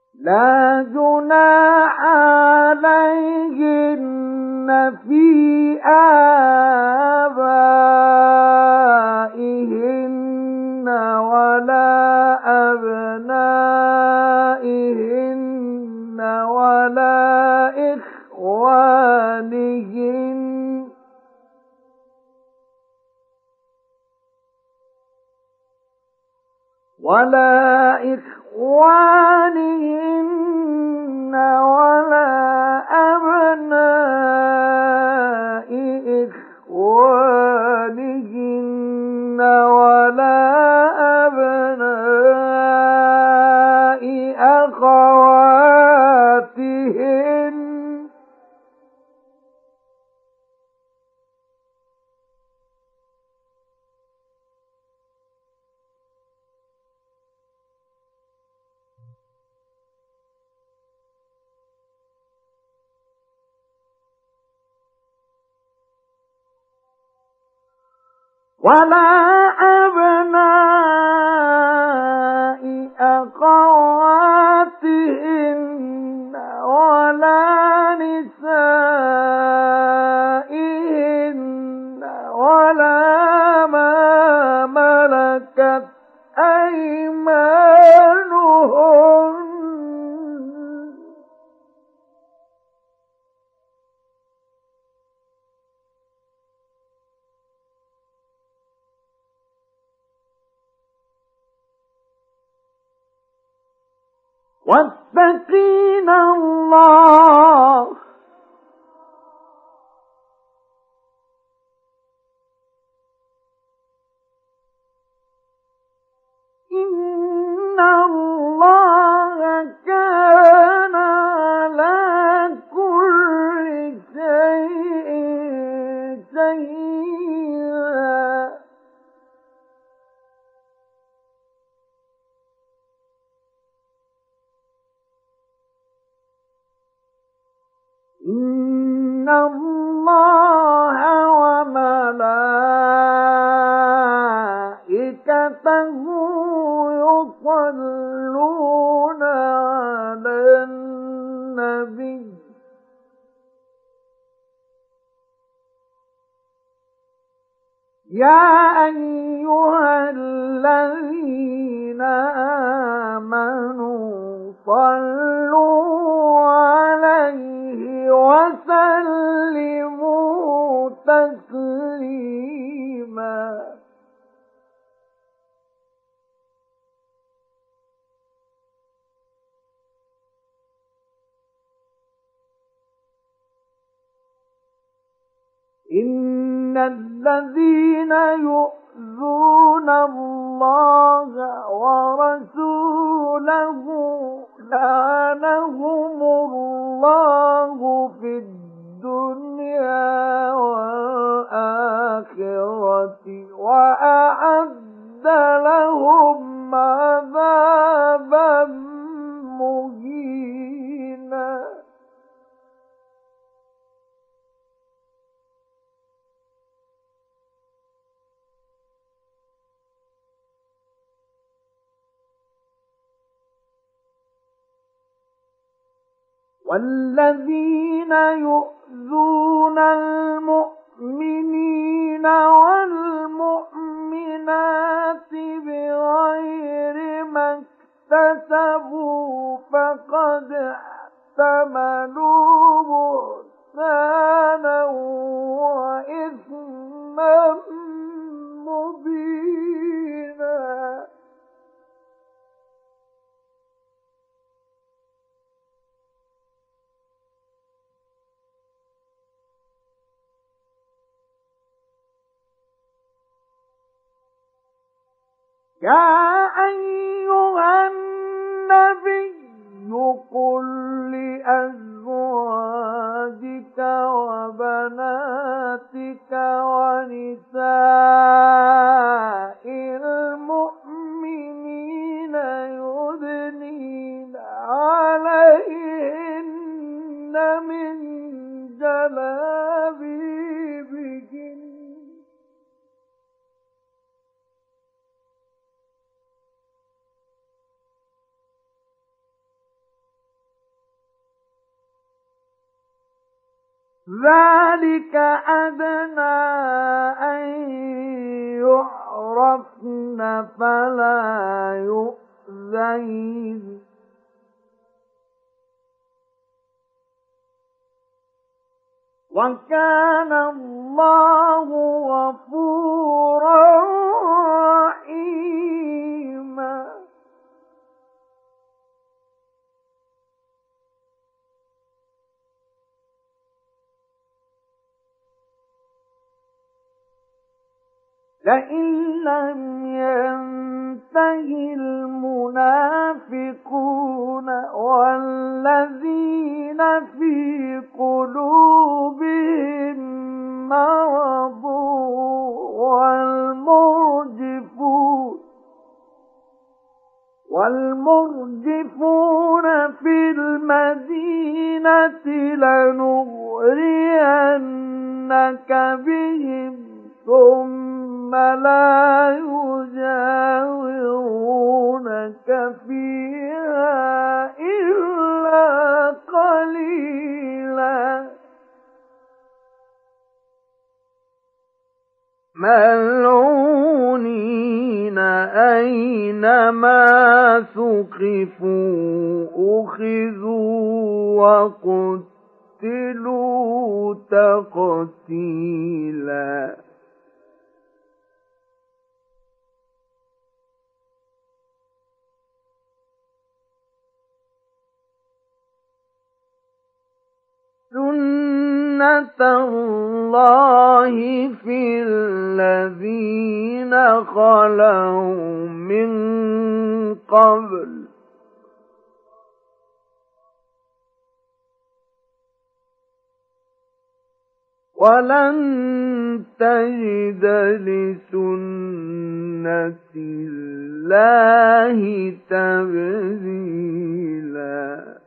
لا جناح عليهن في آبائهن ولا أبنائهن ولا إخوانهن ولا أبناء إخوانهن ولا أبناء أخواتهن ولا أبناء أخواتهن ولا نسائهن ولا ما ملكت أيمانهن واتقين الله إن الله كان على كل شيء شهيدا إن الله وملائكته يصلون على النبي يا أيها الذين آمنوا صلوا عليه وسلموا تسليما إن الذين يؤذون الله ورسوله لعنهم الله في الدنيا والآخرة وأعد لهم عذابا مهينا والذين يؤذون المؤمنين والمؤمنات بغير ما اكتسبوا فقد احتملوا بهتانا وإثما مبينا يا أيها النبي قل لأزواجك وبناتك ونساء المؤمنين يدنين عليهن من جلابيبهن ذلك أدنى أن يعرفن فلا يؤذين وكان الله غفورا رحيما. لئن لم ينته المنافقون والذين في قلوبهم مرض والمرجفون في المدينة لنغرينك بهم ثم لا يجاورونك فيها إلا قليلا ملعونين أينما ثقفوا أخذوا وقتلوا تقتيلا. سُنَّةَ اللَّهِ فِي الَّذِينَ خَلَوْا مِن قَبْلُ وَلَن تَجِدَ لِسُنَّةِ اللَّهِ تَبْدِيلًا.